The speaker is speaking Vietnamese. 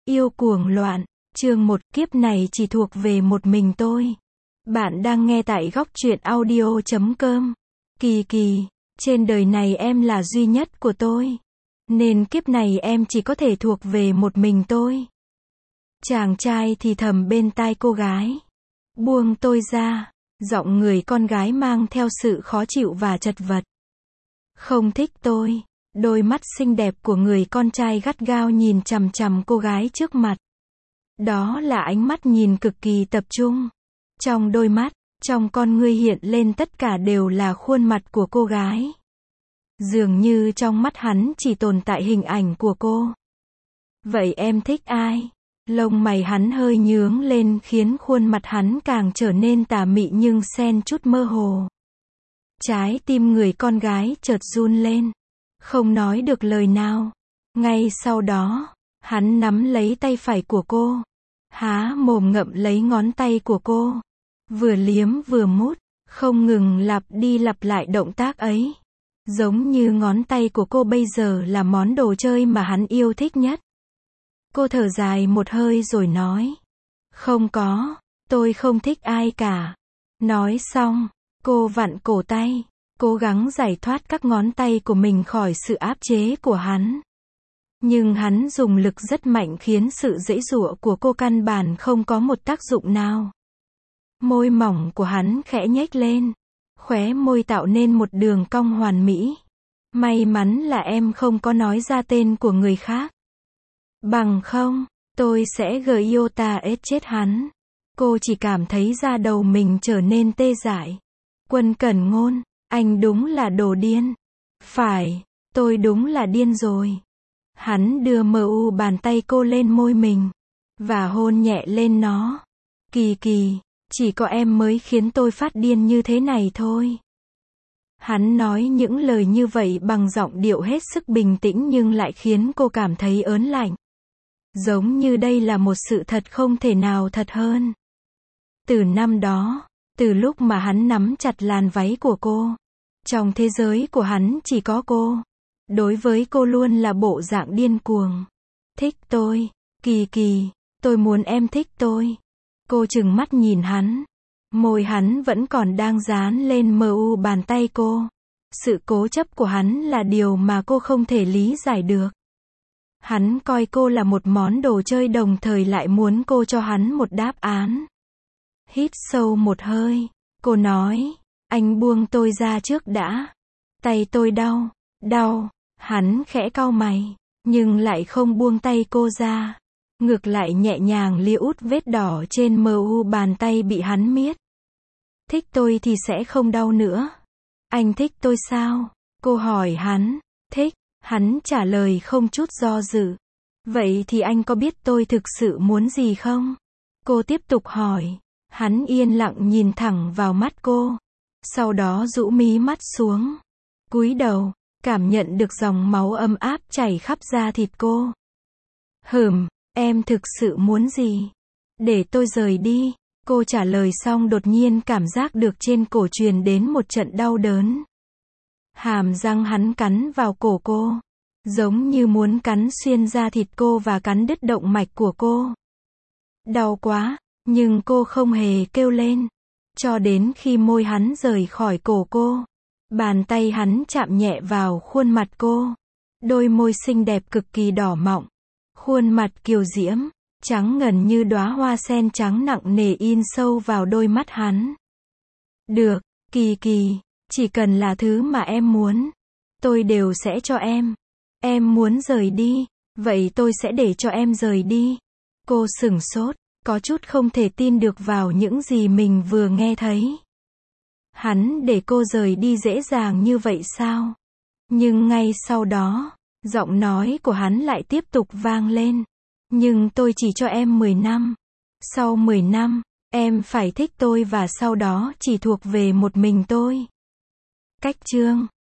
Yêu cuồng loạn, chương 1, kiếp này chỉ thuộc về một mình tôi. Bạn đang nghe tại góc truyện audio.com. Kỳ kỳ, trên đời này em là duy nhất của tôi. Nên kiếp này em chỉ có thể thuộc về một mình tôi. Chàng trai thì thầm bên tai cô gái. Buông tôi ra, giọng người con gái mang theo sự khó chịu và chật vật. Không thích tôi. Đôi mắt xinh đẹp của người con trai gắt gao nhìn chằm chằm cô gái trước mặt. Đó là ánh mắt nhìn cực kỳ tập trung. Trong đôi mắt, trong con ngươi hiện lên tất cả đều là khuôn mặt của cô gái. Dường như trong mắt hắn chỉ tồn tại hình ảnh của cô. Vậy em thích ai? Lông mày hắn hơi nhướng lên khiến khuôn mặt hắn càng trở nên tà mị nhưng xen chút mơ hồ. Trái tim người con gái chợt run lên. Không nói được lời nào. Ngay sau đó, hắn nắm lấy tay phải của cô. Há mồm ngậm lấy ngón tay của cô. Vừa liếm vừa mút, không ngừng lặp đi lặp lại động tác ấy. Giống như ngón tay của cô bây giờ là món đồ chơi mà hắn yêu thích nhất. Cô thở dài một hơi rồi nói. Không có, tôi không thích ai cả. Nói xong, cô vặn cổ tay. Cố gắng giải thoát các ngón tay của mình khỏi sự áp chế của hắn. Nhưng hắn dùng lực rất mạnh khiến sự giãy giụa của cô căn bản không có một tác dụng nào. Môi mỏng của hắn khẽ nhếch lên. Khóe môi tạo nên một đường cong hoàn mỹ. May mắn là em không có nói ra tên của người khác. Bằng không, tôi sẽ GIOTA chết hắn. Cô chỉ cảm thấy da đầu mình trở nên tê dại. Quân Cẩn Ngôn. Anh đúng là đồ điên. Phải, tôi đúng là điên rồi. Hắn đưa bàn tay cô lên môi mình. Và hôn nhẹ lên nó. Kỳ kỳ, chỉ có em mới khiến tôi phát điên như thế này thôi. Hắn nói những lời như vậy bằng giọng điệu hết sức bình tĩnh nhưng lại khiến cô cảm thấy ớn lạnh. Giống như đây là một sự thật không thể nào thật hơn. Từ năm đó, từ lúc mà hắn nắm chặt làn váy của cô. Trong thế giới của hắn chỉ có cô. Đối với cô luôn là bộ dạng điên cuồng. Thích tôi, kỳ kỳ, tôi muốn em thích tôi. Cô trừng mắt nhìn hắn. Môi hắn vẫn còn đang dán lên bàn tay cô. Sự cố chấp của hắn là điều mà cô không thể lý giải được. Hắn coi cô là một món đồ chơi đồng thời lại muốn cô cho hắn một đáp án. Hít sâu một hơi, cô nói. Anh buông tôi ra trước đã. Tay tôi đau, đau. Hắn khẽ cau mày, nhưng lại không buông tay cô ra. Ngược lại nhẹ nhàng liễu vết đỏ trên bàn tay bị hắn miết. Thích tôi thì sẽ không đau nữa. Anh thích tôi sao? Cô hỏi hắn. Thích, hắn trả lời không chút do dự. Vậy thì anh có biết tôi thực sự muốn gì không? Cô tiếp tục hỏi. Hắn yên lặng nhìn thẳng vào mắt cô. Sau đó rũ mí mắt xuống. Cúi đầu, cảm nhận được dòng máu ấm áp chảy khắp da thịt cô. Em thực sự muốn gì? Để tôi rời đi. Cô trả lời xong đột nhiên cảm giác được trên cổ truyền đến một trận đau đớn. Hàm răng hắn cắn vào cổ cô. Giống như muốn cắn xuyên da thịt cô và cắn đứt động mạch của cô. Đau quá, nhưng cô không hề kêu lên. Cho đến khi môi hắn rời khỏi cổ cô. Bàn tay hắn chạm nhẹ vào khuôn mặt cô. Đôi môi xinh đẹp cực kỳ đỏ mọng. Khuôn mặt kiều diễm, trắng ngần như đóa hoa sen trắng nặng nề in sâu vào đôi mắt hắn. Được, kỳ kỳ, chỉ cần là thứ mà em muốn. Tôi đều sẽ cho em. Em muốn rời đi, vậy tôi sẽ để cho em rời đi. Cô sửng sốt. Có chút không thể tin được vào những gì mình vừa nghe thấy. Hắn để cô rời đi dễ dàng như vậy sao? Nhưng ngay sau đó, giọng nói của hắn lại tiếp tục vang lên. Nhưng tôi chỉ cho em 10 năm. Sau 10 năm, em phải thích tôi và sau đó chỉ thuộc về một mình tôi. Cách chương